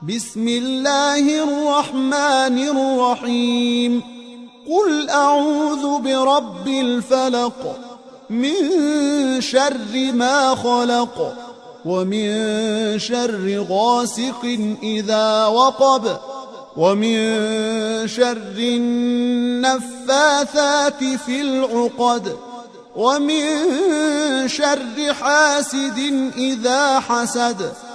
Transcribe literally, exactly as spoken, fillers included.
بسم الله الرحمن الرحيم قل أعوذ برب الفلق من شر ما خلق ومن شر غاسق إذا وقب ومن شر النفاثات في العقد ومن شر حاسد إذا حسد